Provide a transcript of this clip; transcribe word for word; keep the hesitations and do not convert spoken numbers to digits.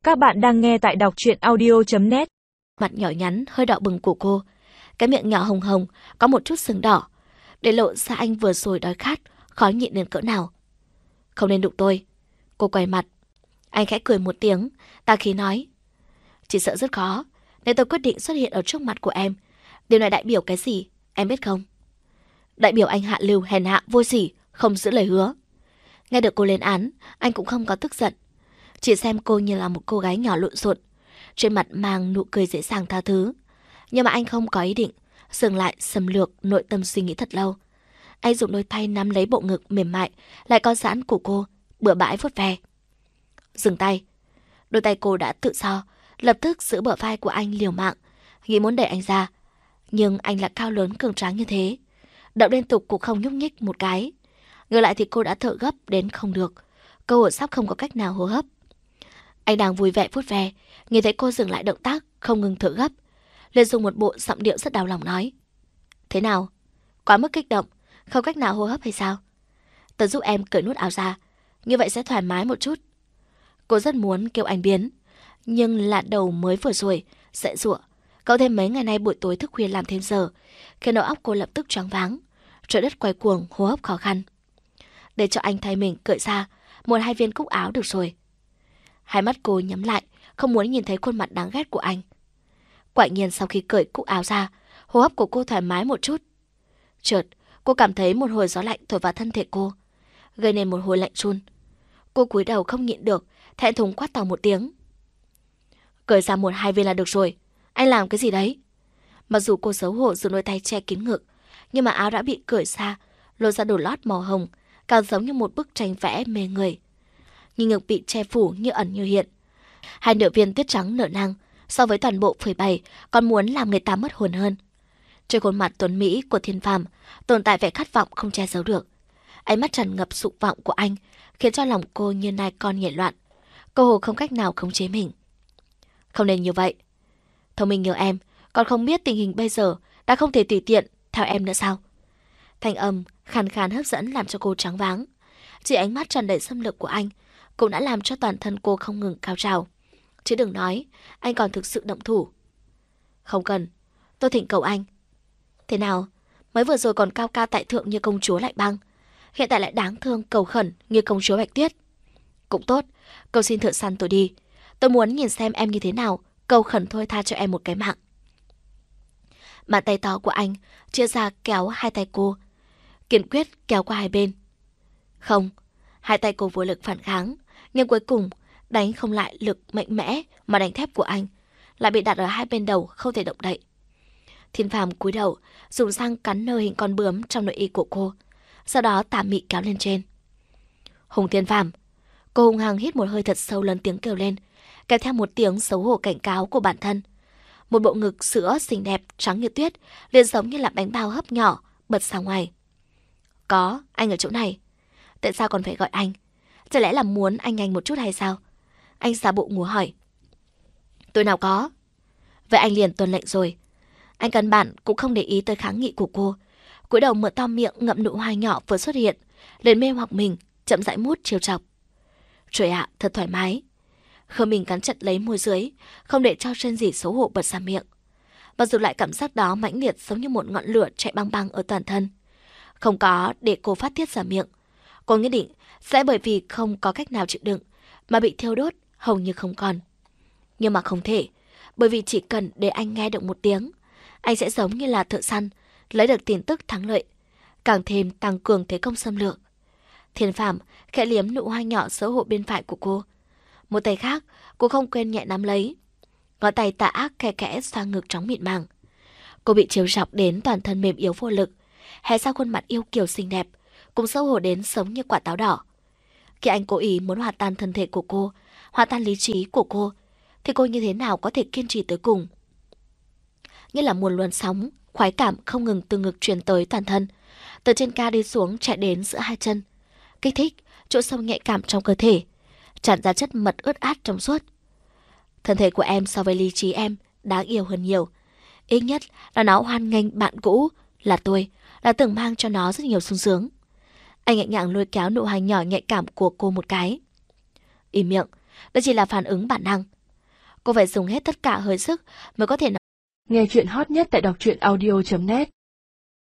Các bạn đang nghe tại đọc truyện audio chấm net. Mặt nhỏ nhắn hơi đỏ bừng của cô, cái miệng nhỏ hồng hồng có một chút sưng đỏ, để lộ ra anh vừa rồi đói khát, khó nhịn đến cỡ nào. Không nên đụng tôi. Cô quay mặt. Anh khẽ cười một tiếng, tà khí nói. Chỉ sợ rất khó, nên tôi quyết định xuất hiện ở trước mặt của em. Điều này đại biểu cái gì, em biết không? Đại biểu anh hạ lưu, hèn hạ, vô sỉ, không giữ lời hứa. Nghe được cô lên án, anh cũng không có tức giận. Chỉ xem cô như là một cô gái nhỏ lộn xộn, trên mặt mang nụ cười dễ dàng tha thứ. Nhưng mà anh không có ý định dừng lại xâm lược nội tâm suy nghĩ thật lâu. Anh dùng đôi tay nắm lấy bộ ngực mềm mại lại có giãn của cô, bừa bãi vuốt ve. Dừng tay. Đôi tay cô đã tự do, lập tức giữ bờ vai của anh liều mạng, nghĩ muốn đẩy anh ra. Nhưng anh là cao lớn cường tráng như thế, động liên tục cũng không nhúc nhích một cái. Ngược lại thì cô đã thở gấp đến không được, cơ hội sắp không có cách nào hô hấp. Anh đang vui vẻ vuốt ve, nhìn thấy cô dừng lại động tác, không ngừng thở gấp, liền dùng một bộ giọng điệu rất đau lòng nói. Thế nào? Quá mức kích động, không cách nào hô hấp hay sao? Tớ giúp em cởi nút áo ra, như vậy sẽ thoải mái một chút. Cô rất muốn kêu anh biến, nhưng là đầu mới vừa rồi, dễ dụa. Cậu thêm mấy ngày nay buổi tối thức khuya làm thêm giờ, khiến đầu óc cô lập tức choáng váng, trời đất quay cuồng, hô hấp khó khăn. Để cho anh thay mình cởi ra một hai viên cúc áo được rồi. Hai mắt cô nhắm lại, không muốn nhìn thấy khuôn mặt đáng ghét của anh. Quả nhiên sau khi cởi cúc áo ra, hô hấp của cô thoải mái một chút. Chợt, cô cảm thấy một hồi gió lạnh thổi vào thân thể cô, gây nên một hồi lạnh run. Cô cúi đầu không nhịn được, thẹn thùng quát to một tiếng. Cởi ra một hai viên là được rồi, anh làm cái gì đấy? Mặc dù cô xấu hổ dùng đôi tay che kín ngực, nhưng mà áo đã bị cởi ra, lộ ra đồ lót màu hồng, càng giống như một bức tranh vẽ mê người. Nhưng ngực bị che phủ như ẩn như hiện. Hai nửa viên tuyết trắng nở nang, so với toàn bộ phơi bày còn muốn làm người ta mất hồn hơn. Trên khuôn mặt tuấn mỹ của Thiên Phàm tồn tại vẻ khát vọng không che giấu được. Ánh mắt tràn ngập dục vọng của anh khiến cho lòng cô như nai con nhảy loạn. Cô hồ không cách nào khống chế mình. Không nên như vậy. Thông minh như em, còn không biết tình hình bây giờ đã không thể tùy tiện theo em nữa sao? Thanh âm khàn khàn hấp dẫn làm cho cô choáng váng. Chỉ ánh mắt tràn đầy xâm lược của anh cũng đã làm cho toàn thân cô không ngừng cao trào. Chứ đừng nói, anh còn thực sự động thủ. Không cần, tôi thỉnh cầu anh. Thế nào, mới vừa rồi còn cao cao tại thượng như công chúa Lạnh Băng, hiện tại lại đáng thương cầu khẩn như công chúa Bạch Tuyết. Cũng tốt, cầu xin thợ săn tôi đi. Tôi muốn nhìn xem em như thế nào, cầu khẩn thôi tha cho em một cái mạng. Bàn tay to của anh chia ra kéo hai tay cô, kiên quyết kéo qua hai bên. Không, hai tay cô vô lực phản kháng, nhưng cuối cùng đánh không lại lực mạnh mẽ mà đánh thép của anh, lại bị đặt ở hai bên đầu không thể động đậy. Thiên Phàm cúi đầu, dùng răng cắn nơi hình con bướm trong nội y của cô, sau đó tà mị kéo lên trên. Hùng Thiên Phàm, cô hung hăng hít một hơi thật sâu, lớn tiếng kêu lên, kèm theo một tiếng xấu hổ cảnh cáo của bản thân. Một bộ ngực sữa xinh đẹp trắng như tuyết, liền giống như là bánh bao hấp nhỏ bật ra ngoài. Có, anh ở chỗ này. Tại sao còn phải gọi anh? Chả lẽ là muốn anh nhanh một chút hay sao? Anh giả bộ ngủ hỏi. Tôi nào có. Vậy anh liền tuân lệnh rồi. Anh căn bản cũng không để ý tới kháng nghị của cô. Cúi đầu mở to miệng ngậm nụ hoa nhỏ vừa xuất hiện, lên mê hoặc mình, chậm rãi mút trêu chọc. Trời ạ, thật thoải mái. Khương Minh cắn chặt lấy môi dưới, không để cho rên rỉ xấu hổ bật ra miệng. Mặc dù lại cảm giác đó mãnh liệt giống như một ngọn lửa chạy băng băng ở toàn thân. Không có để cô phát tiết ra miệng. Cô nghĩ định sẽ bởi vì không có cách nào chịu đựng mà bị thiêu đốt hầu như không còn. Nhưng mà không thể, bởi vì chỉ cần để anh nghe được một tiếng, anh sẽ giống như là thợ săn, lấy được tin tức thắng lợi, càng thêm tăng cường thế công xâm lược. Thiên Phàm khẽ liếm nụ hoa nhỏ xấu hổ bên phải của cô. Một tay khác, cô không quên nhẹ nắm lấy. Ngón tay tà ác khe khẽ xoa ngực trắng mịn màng. Cô bị chiếu chọc đến toàn thân mềm yếu vô lực, hé ra khuôn mặt yêu kiều xinh đẹp, cũng xấu hổ đến sống như quả táo đỏ. Khi anh cố ý muốn hòa tan thân thể của cô, hòa tan lý trí của cô, thì cô như thế nào có thể kiên trì tới cùng? Như là một luồng sóng, khoái cảm không ngừng từ ngực truyền tới toàn thân, từ trên cao đi xuống chạy đến giữa hai chân, kích thích chỗ sâu nhạy cảm trong cơ thể, tràn ra chất mật ướt át trong suốt. Thân thể của em so với lý trí em đáng yêu hơn nhiều. Ít nhất là nó hoan nghênh bạn cũ là tôi, đã từng mang cho nó rất nhiều sung sướng. Anh nhẹ nhàng lôi kéo nụ hài nhỏ nhạy cảm của cô một cái. Im miệng, đó chỉ là phản ứng bản năng. Cô phải dùng hết tất cả hơi sức mới có thể nói. Nghe chuyện hot nhất tại đọc truyện audio chấm net